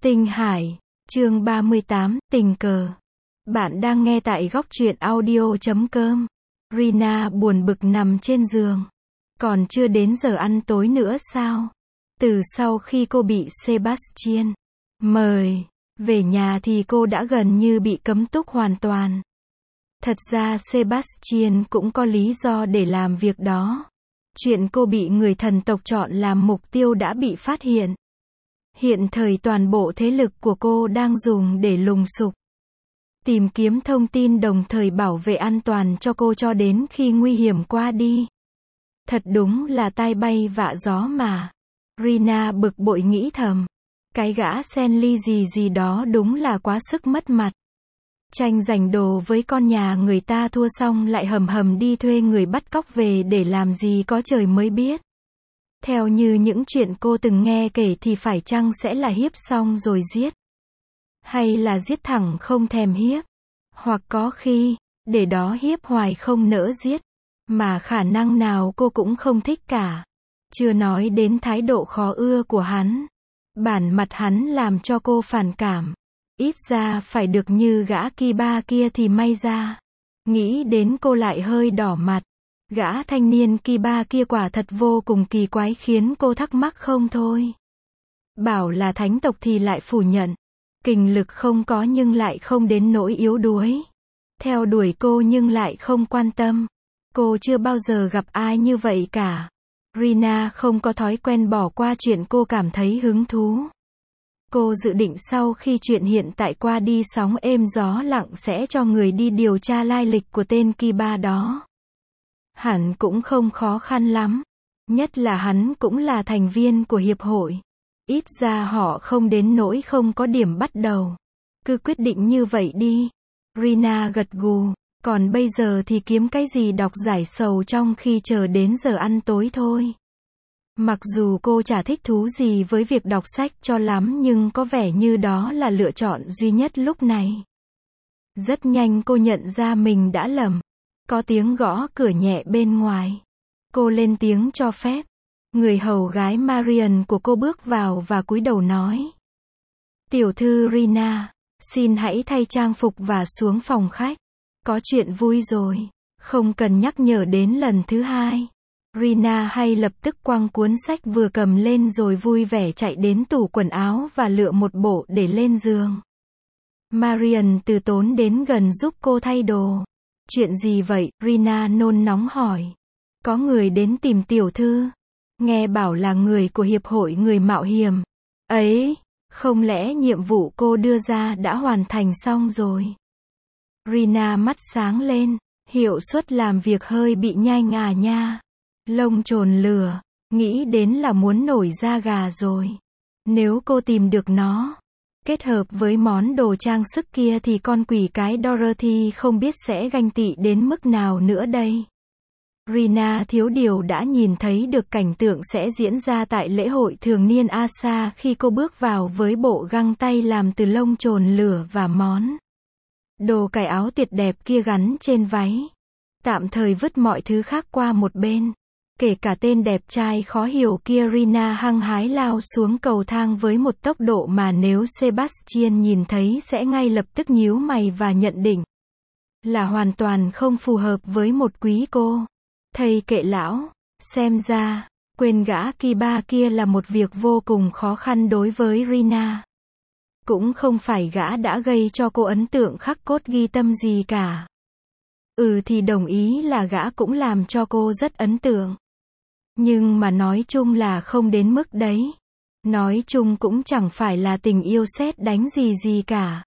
Tinh Hải, chương 38, tình cờ. Bạn đang nghe tại góc truyện audio.com. Rina buồn bực nằm trên giường. Còn chưa đến giờ ăn tối nữa sao? Từ sau khi cô bị Sebastian mời về nhà thì cô đã gần như bị cấm túc hoàn toàn. Thật ra Sebastian cũng có lý do để làm việc đó. Chuyện cô bị người thần tộc chọn làm mục tiêu đã bị phát hiện. Hiện thời toàn bộ thế lực của cô đang dùng để lùng sục, tìm kiếm thông tin đồng thời bảo vệ an toàn cho cô cho đến khi nguy hiểm qua đi. Thật đúng là tai bay vạ gió mà. Rina bực bội nghĩ thầm. Cái gã Senli gì đó đúng là quá sức mất mặt. Tranh giành đồ với con nhà người ta thua xong lại hầm đi thuê người bắt cóc về để làm gì có trời mới biết. Theo như những chuyện cô từng nghe kể thì phải chăng sẽ là hiếp xong rồi giết? Hay là giết thẳng không thèm hiếp? Hoặc có khi, để đó hiếp hoài không nỡ giết. Mà khả năng nào cô cũng không thích cả. Chưa nói đến thái độ khó ưa của hắn. Bản mặt hắn làm cho cô phản cảm. Ít ra phải được như gã Kiba kia thì may ra. Nghĩ đến cô lại hơi đỏ mặt. Gã thanh niên Kiba kia quả thật vô cùng kỳ quái khiến cô thắc mắc không thôi. Bảo là thánh tộc thì lại phủ nhận. Kình lực không có nhưng lại không đến nỗi yếu đuối. Theo đuổi cô nhưng lại không quan tâm. Cô chưa bao giờ gặp ai như vậy cả. Rina không có thói quen bỏ qua chuyện cô cảm thấy hứng thú. Cô dự định sau khi chuyện hiện tại qua đi sóng êm gió lặng sẽ cho người đi điều tra lai lịch của tên Kiba đó. Hẳn cũng không khó khăn lắm. Nhất là hắn cũng là thành viên của hiệp hội. Ít ra họ không đến nỗi không có điểm bắt đầu. Cứ quyết định như vậy đi. Rina gật gù. Còn bây giờ thì kiếm cái gì đọc giải sầu trong khi chờ đến giờ ăn tối thôi. Mặc dù cô chả thích thú gì với việc đọc sách cho lắm nhưng có vẻ như đó là lựa chọn duy nhất lúc này. Rất nhanh cô nhận ra mình đã lầm. Có tiếng gõ cửa nhẹ bên ngoài. Cô lên tiếng cho phép. Người hầu gái Marian của cô bước vào và cúi đầu nói. Tiểu thư Rina, xin hãy thay trang phục và xuống phòng khách. Có chuyện vui rồi. Không cần nhắc nhở đến lần thứ hai. Rina hay lập tức quăng cuốn sách vừa cầm lên rồi vui vẻ chạy đến tủ quần áo và lựa một bộ để lên giường. Marian từ tốn đến gần giúp cô thay đồ. Chuyện gì vậy? Rina nôn nóng hỏi. Có người đến tìm tiểu thư. Nghe bảo là người của hiệp hội người mạo hiểm. Ấy, không lẽ nhiệm vụ cô đưa ra đã hoàn thành xong rồi? Rina mắt sáng lên. Hiệu suất làm việc hơi bị nhanh à nha. Lông chồn lửa. Nghĩ đến là muốn nổi da gà rồi. Nếu cô tìm được nó, kết hợp với món đồ trang sức kia thì con quỷ cái Dorothy không biết sẽ ganh tị đến mức nào nữa đây. Rina thiếu điều đã nhìn thấy được cảnh tượng sẽ diễn ra tại lễ hội thường niên Asa khi cô bước vào với bộ găng tay làm từ lông chồn lửa và món đồ cài áo tuyệt đẹp kia gắn trên váy. Tạm thời vứt mọi thứ khác qua một bên. Kể cả tên đẹp trai khó hiểu kia, Rina hăng hái lao xuống cầu thang với một tốc độ mà nếu Sebastian nhìn thấy sẽ ngay lập tức nhíu mày và nhận định là hoàn toàn không phù hợp với một quý cô. Thầy kệ lão, xem ra, quên gã Kiba kia là một việc vô cùng khó khăn đối với Rina. Cũng không phải gã đã gây cho cô ấn tượng khắc cốt ghi tâm gì cả. Thì đồng ý là gã cũng làm cho cô rất ấn tượng. Nhưng mà nói chung là không đến mức đấy. Nói chung cũng chẳng phải là tình yêu sét đánh gì cả.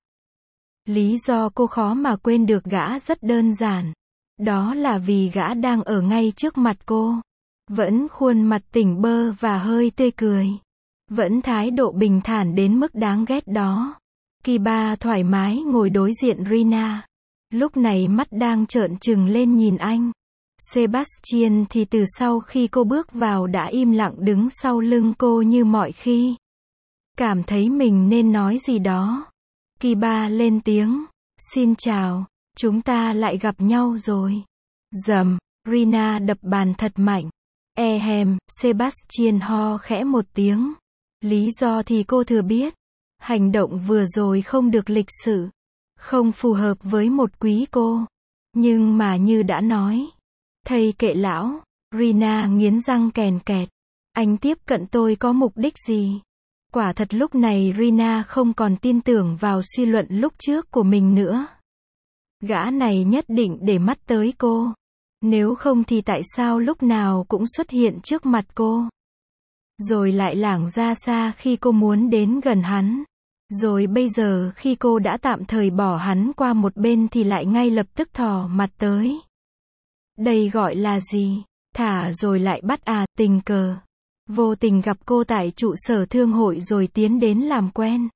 Lý do cô khó mà quên được gã rất đơn giản. Đó là vì gã đang ở ngay trước mặt cô. Vẫn khuôn mặt tỉnh bơ và hơi tươi cười. Vẫn thái độ bình thản đến mức đáng ghét đó. Kiba thoải mái ngồi đối diện Rina. Lúc này mắt đang trợn trừng lên nhìn anh. Sebastian thì từ sau khi cô bước vào đã im lặng đứng sau lưng cô như mọi khi. Cảm thấy mình nên nói gì đó. Kiba lên tiếng. Xin chào, chúng ta lại gặp nhau rồi. Rầm, Rina đập bàn thật mạnh. Sebastian ho khẽ một tiếng. Lý do thì cô thừa biết. Hành động vừa rồi không được lịch sự, không phù hợp với một quý cô. Nhưng mà như đã nói, thầy kệ lão, Rina nghiến răng kèn kẹt. Anh tiếp cận tôi có mục đích gì? Quả thật lúc này Rina không còn tin tưởng vào suy luận lúc trước của mình nữa. Gã này nhất định để mắt tới cô. Nếu không thì tại sao lúc nào cũng xuất hiện trước mặt cô? Rồi lại lảng ra xa khi cô muốn đến gần hắn. Rồi bây giờ khi cô đã tạm thời bỏ hắn qua một bên thì lại ngay lập tức thò mặt tới. Đây gọi là gì? Thả rồi lại bắt à, tình cờ. Vô tình gặp cô tại trụ sở thương hội rồi tiến đến làm quen.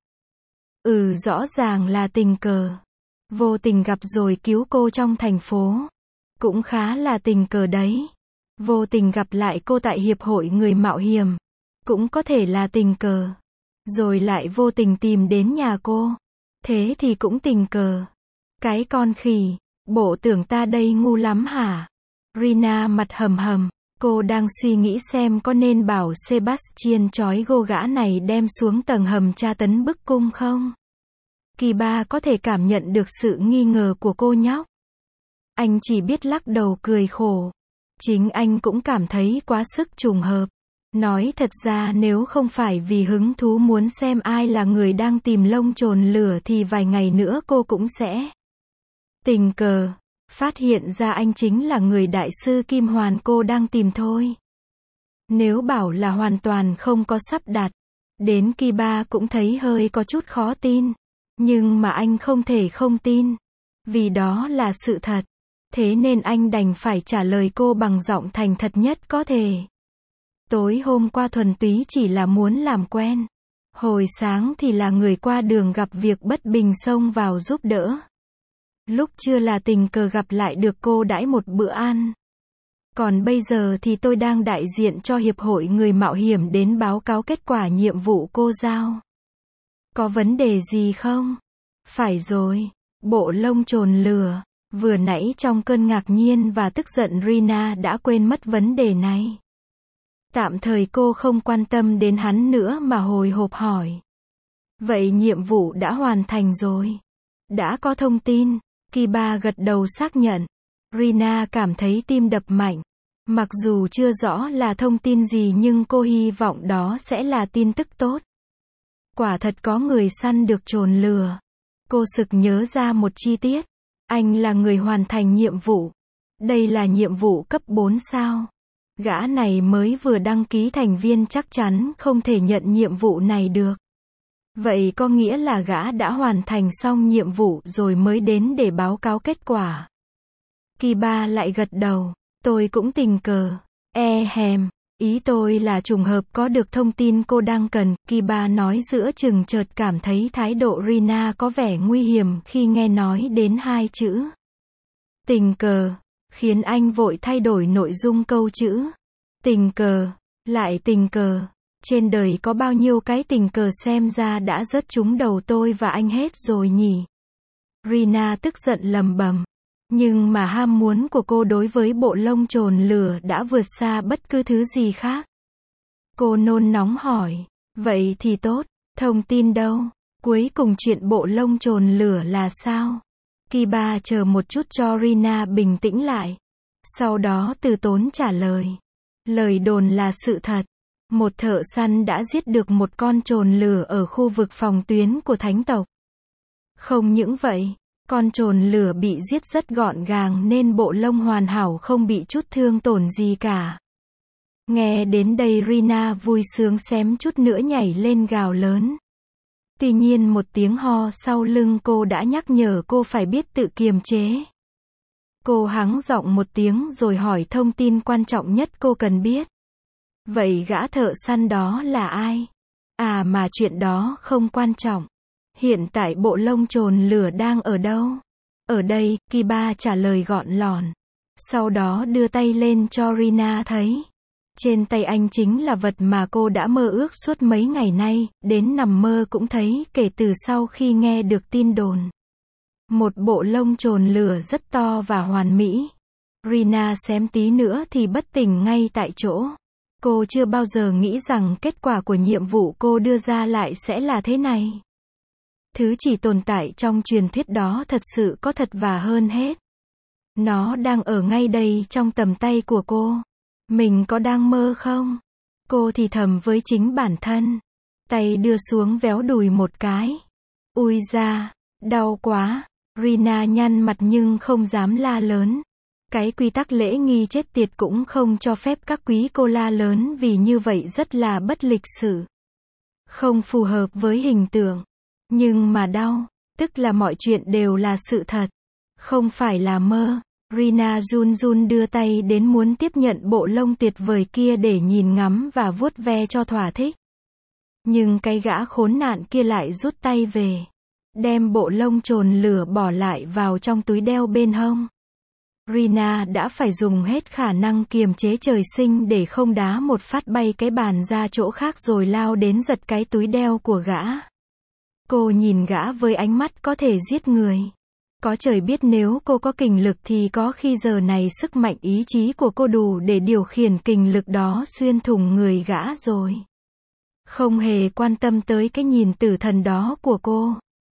Rõ ràng là tình cờ. Vô tình gặp rồi cứu cô trong thành phố. Cũng khá là tình cờ đấy. Vô tình gặp lại cô tại hiệp hội người mạo hiểm. Cũng có thể là tình cờ. Rồi lại vô tình tìm đến nhà cô. Thế thì cũng tình cờ. Cái con khỉ, bộ tưởng ta đây ngu lắm hả? Rina mặt hầm hầm. Cô đang suy nghĩ xem có nên bảo Sebastian trói gô gã này đem xuống tầng hầm tra tấn bức cung không? Kiba có thể cảm nhận được sự nghi ngờ của cô nhóc. Anh chỉ biết lắc đầu cười khổ. Chính anh cũng cảm thấy quá sức trùng hợp. Nói thật ra nếu không phải vì hứng thú muốn xem ai là người đang tìm lông chồn lửa thì vài ngày nữa cô cũng sẽ tình cờ phát hiện ra anh chính là người đại sư Kim Hoàn cô đang tìm thôi. Nếu bảo là hoàn toàn không có sắp đặt, đến Kiba cũng thấy hơi có chút khó tin. Nhưng mà anh không thể không tin. Vì đó là sự thật. Thế nên anh đành phải trả lời cô bằng giọng thành thật nhất có thể. Tối hôm qua thuần túy chỉ là muốn làm quen. Hồi sáng thì là người qua đường gặp việc bất bình xông vào giúp đỡ. Lúc trưa là tình cờ gặp lại được cô đãi một bữa ăn. Còn bây giờ thì tôi đang đại diện cho hiệp hội người mạo hiểm đến báo cáo kết quả nhiệm vụ cô giao. Có vấn đề gì không? Phải rồi, bộ lông chồn lửa. Vừa nãy trong cơn ngạc nhiên và tức giận Rina đã quên mất vấn đề này. Tạm thời cô không quan tâm đến hắn nữa mà hồi hộp hỏi. Vậy nhiệm vụ đã hoàn thành rồi. Đã có thông tin. Kiba gật đầu xác nhận. Rina cảm thấy tim đập mạnh. Mặc dù chưa rõ là thông tin gì nhưng cô hy vọng đó sẽ là tin tức tốt. Quả thật có người săn được chồn lửa. Cô sực nhớ ra một chi tiết. Anh là người hoàn thành nhiệm vụ. Đây là nhiệm vụ cấp 4 sao. Gã này mới vừa đăng ký thành viên chắc chắn không thể nhận nhiệm vụ này được. Vậy có nghĩa là gã đã hoàn thành xong nhiệm vụ rồi mới đến để báo cáo kết quả. Kiba lại gật đầu. Tôi cũng tình cờ. Ý tôi là trùng hợp có được thông tin cô đang cần. Kiba nói giữa chừng chợt cảm thấy thái độ Rina có vẻ nguy hiểm khi nghe nói đến hai chữ tình cờ, khiến anh vội thay đổi nội dung câu chữ. Tình cờ, lại tình cờ. Trên đời có bao nhiêu cái tình cờ xem ra đã rớt trúng đầu tôi và anh hết rồi nhỉ? Rina tức giận lầm bầm. Nhưng mà ham muốn của cô đối với bộ lông chồn lửa đã vượt xa bất cứ thứ gì khác. Cô nôn nóng hỏi. Vậy thì tốt, thông tin đâu? Cuối cùng chuyện bộ lông chồn lửa là sao? Kiba chờ một chút cho Rina bình tĩnh lại. Sau đó từ tốn trả lời. Lời đồn là sự thật. Một thợ săn đã giết được một con chồn lửa ở khu vực phòng tuyến của thánh tộc. Không những vậy, con chồn lửa bị giết rất gọn gàng nên bộ lông hoàn hảo không bị chút thương tổn gì cả. Nghe đến đây Rina vui sướng xém chút nữa nhảy lên gào lớn. Tuy nhiên một tiếng ho sau lưng cô đã nhắc nhở cô phải biết tự kiềm chế. Cô hắng giọng một tiếng rồi hỏi thông tin quan trọng nhất cô cần biết. Vậy gã thợ săn đó là ai? À mà chuyện đó không quan trọng. Hiện tại bộ lông chồn lửa đang ở đâu? Ở đây, Kiba trả lời gọn lỏn. Sau đó đưa tay lên cho Rina thấy. Trên tay anh chính là vật mà cô đã mơ ước suốt mấy ngày nay, đến nằm mơ cũng thấy kể từ sau khi nghe được tin đồn. Một bộ lông chồn lửa rất to và hoàn mỹ. Rina xém tí nữa thì bất tỉnh ngay tại chỗ. Cô chưa bao giờ nghĩ rằng kết quả của nhiệm vụ cô đưa ra lại sẽ là thế này. Thứ chỉ tồn tại trong truyền thuyết đó thật sự có thật và hơn hết. Nó đang ở ngay đây trong tầm tay của cô. Mình có đang mơ không? Cô thì thầm với chính bản thân. Tay đưa xuống véo đùi một cái. Ui da, đau quá. Rina nhăn mặt nhưng không dám la lớn. Cái quy tắc lễ nghi chết tiệt cũng không cho phép các quý cô la lớn vì như vậy rất là bất lịch sự. Không phù hợp với hình tượng. Nhưng mà đau, tức là mọi chuyện đều là sự thật. Không phải là mơ. Rina run run đưa tay đến muốn tiếp nhận bộ lông tuyệt vời kia để nhìn ngắm và vuốt ve cho thỏa thích. Nhưng cái gã khốn nạn kia lại rút tay về. Đem bộ lông chồn lửa bỏ lại vào trong túi đeo bên hông. Rina đã phải dùng hết khả năng kiềm chế trời sinh để không đá một phát bay cái bàn ra chỗ khác rồi lao đến giật cái túi đeo của gã. Cô nhìn gã với ánh mắt có thể giết người. Có trời biết nếu cô có kình lực thì có khi giờ này sức mạnh ý chí của cô đủ để điều khiển kình lực đó xuyên thủng người gã rồi. Không hề quan tâm tới cái nhìn tử thần đó của cô.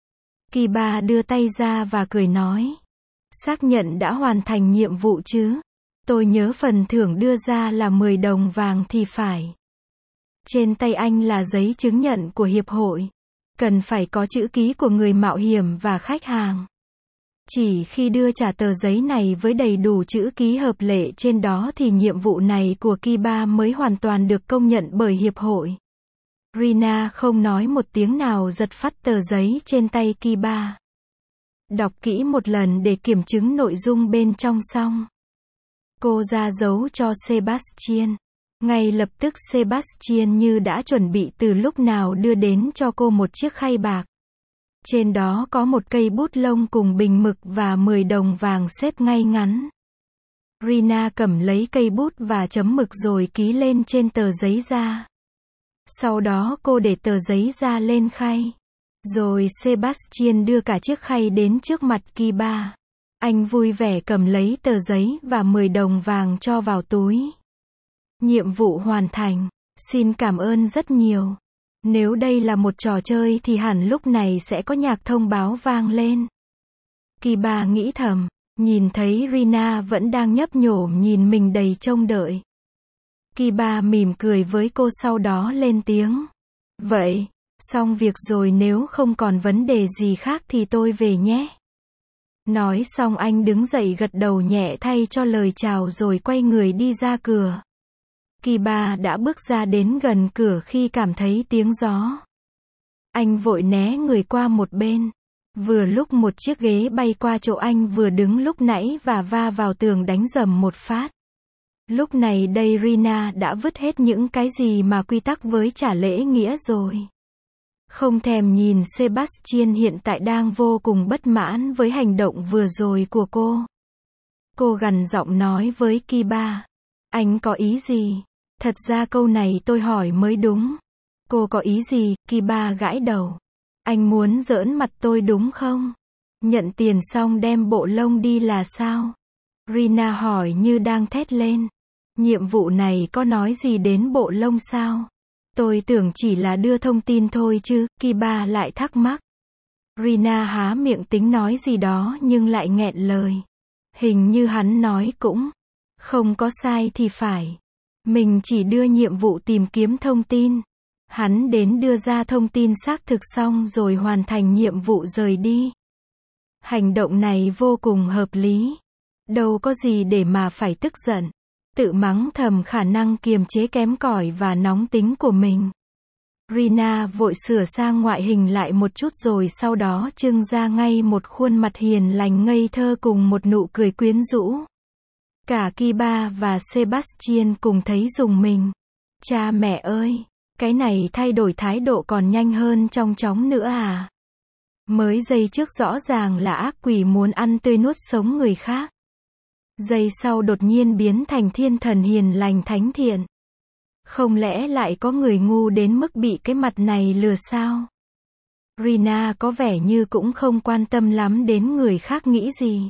Kiba đưa tay ra và cười nói. Xác nhận đã hoàn thành nhiệm vụ chứ? Tôi nhớ phần thưởng đưa ra là 10 đồng vàng thì phải. Trên tay anh là giấy chứng nhận của hiệp hội. Cần phải có chữ ký của người mạo hiểm và khách hàng. Chỉ khi đưa trả tờ giấy này với đầy đủ chữ ký hợp lệ trên đó thì nhiệm vụ này của Kiba mới hoàn toàn được công nhận bởi hiệp hội. Rina không nói một tiếng nào giật phắt tờ giấy trên tay Kiba. Đọc kỹ một lần để kiểm chứng nội dung bên trong xong. Cô ra dấu cho Sebastian. Ngay lập tức Sebastian như đã chuẩn bị từ lúc nào đưa đến cho cô một chiếc khay bạc. Trên đó có một cây bút lông cùng bình mực và 10 đồng vàng xếp ngay ngắn. Rina cầm lấy cây bút và chấm mực rồi ký lên trên tờ giấy da. Sau đó cô để tờ giấy da lên khay. Rồi Sebastian đưa cả chiếc khay đến trước mặt Kiba. Anh vui vẻ cầm lấy tờ giấy và 10 đồng vàng cho vào túi. Nhiệm vụ hoàn thành. Xin cảm ơn rất nhiều. Nếu đây là một trò chơi thì hẳn lúc này sẽ có nhạc thông báo vang lên. Kiba nghĩ thầm, nhìn thấy Rina vẫn đang nhấp nhổm nhìn mình đầy trông đợi. Kiba mỉm cười với cô sau đó lên tiếng. Vậy, xong việc rồi, nếu không còn vấn đề gì khác thì tôi về nhé. Nói xong anh đứng dậy gật đầu nhẹ thay cho lời chào rồi quay người đi ra cửa. Kiba đã bước ra đến gần cửa khi cảm thấy tiếng gió. Anh vội né người qua một bên. Vừa lúc một chiếc ghế bay qua chỗ anh vừa đứng lúc nãy và va vào tường đánh rầm một phát. Lúc này đây Rina đã vứt hết những cái gì mà quy tắc với trả lễ nghĩa rồi. Không thèm nhìn Sebastian hiện tại đang vô cùng bất mãn với hành động vừa rồi của cô. Cô gằn giọng nói với Kiba. Anh có ý gì? Thật ra câu này tôi hỏi mới đúng. Cô có ý gì? Kiba gãi đầu. Anh muốn giỡn mặt tôi đúng không? Nhận tiền xong đem bộ lông đi là sao? Rina hỏi như đang thét lên. Nhiệm vụ này có nói gì đến bộ lông sao? Tôi tưởng chỉ là đưa thông tin thôi chứ, Kiba lại thắc mắc. Rina há miệng tính nói gì đó nhưng lại nghẹn lời. Hình như hắn nói cũng không có sai thì phải. Mình chỉ đưa nhiệm vụ tìm kiếm thông tin. Hắn đến đưa ra thông tin xác thực xong rồi hoàn thành nhiệm vụ rời đi. Hành động này vô cùng hợp lý. Đâu có gì để mà phải tức giận. Tự mắng thầm khả năng kiềm chế kém cỏi và nóng tính của mình. Rina vội sửa sang ngoại hình lại một chút rồi sau đó trưng ra ngay một khuôn mặt hiền lành ngây thơ cùng một nụ cười quyến rũ. Cả Kiba và Sebastian cùng thấy rùng mình. Cha mẹ ơi, cái này thay đổi thái độ còn nhanh hơn trong chóng nữa à? Mới giây trước rõ ràng là ác quỷ muốn ăn tươi nuốt sống người khác. Giây sau đột nhiên biến thành thiên thần hiền lành thánh thiện. Không lẽ lại có người ngu đến mức bị cái mặt này lừa sao? Rina có vẻ như cũng không quan tâm lắm đến người khác nghĩ gì.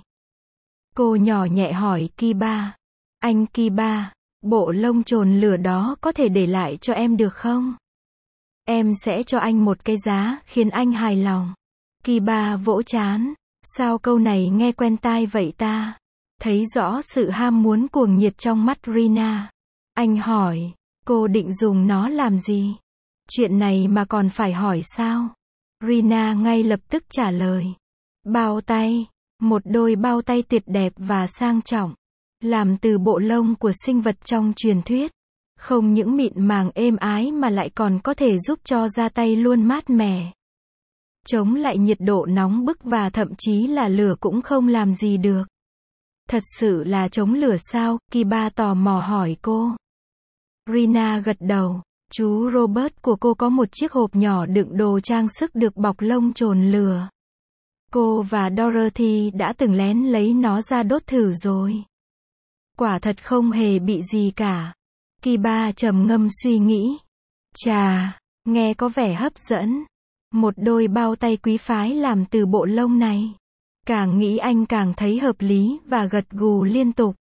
Cô nhỏ nhẹ hỏi Kiba. Anh Kiba, bộ lông chồn lửa đó có thể để lại cho em được không? Em sẽ cho anh một cái giá khiến anh hài lòng. Kiba vỗ trán. Sao câu này nghe quen tai vậy ta? Thấy rõ sự ham muốn cuồng nhiệt trong mắt Rina. Anh hỏi, cô định dùng nó làm gì? Chuyện này mà còn phải hỏi sao? Rina ngay lập tức trả lời. Bao tay. Một đôi bao tay tuyệt đẹp và sang trọng. Làm từ bộ lông của sinh vật trong truyền thuyết. Không những mịn màng êm ái mà lại còn có thể giúp cho da tay luôn mát mẻ. Chống lại nhiệt độ nóng bức và thậm chí là lửa cũng không làm gì được. Thật sự là chống lửa sao? Kiba tò mò hỏi cô. Rina gật đầu. Chú Robert của cô có một chiếc hộp nhỏ đựng đồ trang sức được bọc lông chồn lửa. Cô và Dorothy đã từng lén lấy nó ra đốt thử rồi. Quả thật không hề bị gì cả. Kiba trầm ngâm suy nghĩ. Chà, nghe có vẻ hấp dẫn. Một đôi bao tay quý phái làm từ bộ lông này. Càng nghĩ anh càng thấy hợp lý và gật gù liên tục.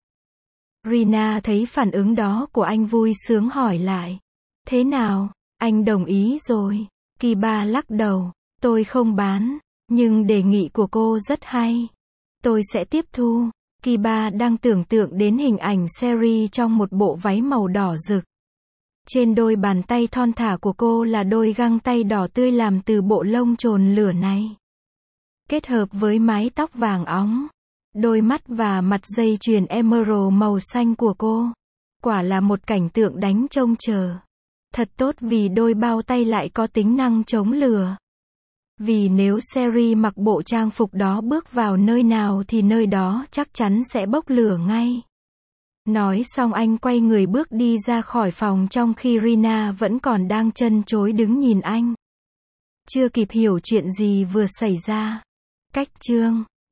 Rina thấy phản ứng đó của anh vui sướng hỏi lại. Thế nào, anh đồng ý rồi? Kiba lắc đầu. Tôi không bán, nhưng đề nghị của cô rất hay. Tôi sẽ tiếp thu. Kiba đang tưởng tượng đến hình ảnh Sherry trong một bộ váy màu đỏ rực. Trên đôi bàn tay thon thả của cô là đôi găng tay đỏ tươi làm từ bộ lông chồn lửa này. Kết hợp với mái tóc vàng óng, đôi mắt và mặt dây chuyền emerald màu xanh của cô. Quả là một cảnh tượng đánh trông chờ. Thật tốt vì đôi bao tay lại có tính năng chống lửa. Vì nếu Sherry mặc bộ trang phục đó bước vào nơi nào thì nơi đó chắc chắn sẽ bốc lửa ngay. Nói xong anh quay người bước đi ra khỏi phòng trong khi Rina vẫn còn đang chân chối đứng nhìn anh. Chưa kịp hiểu chuyện gì vừa xảy ra. Cách chương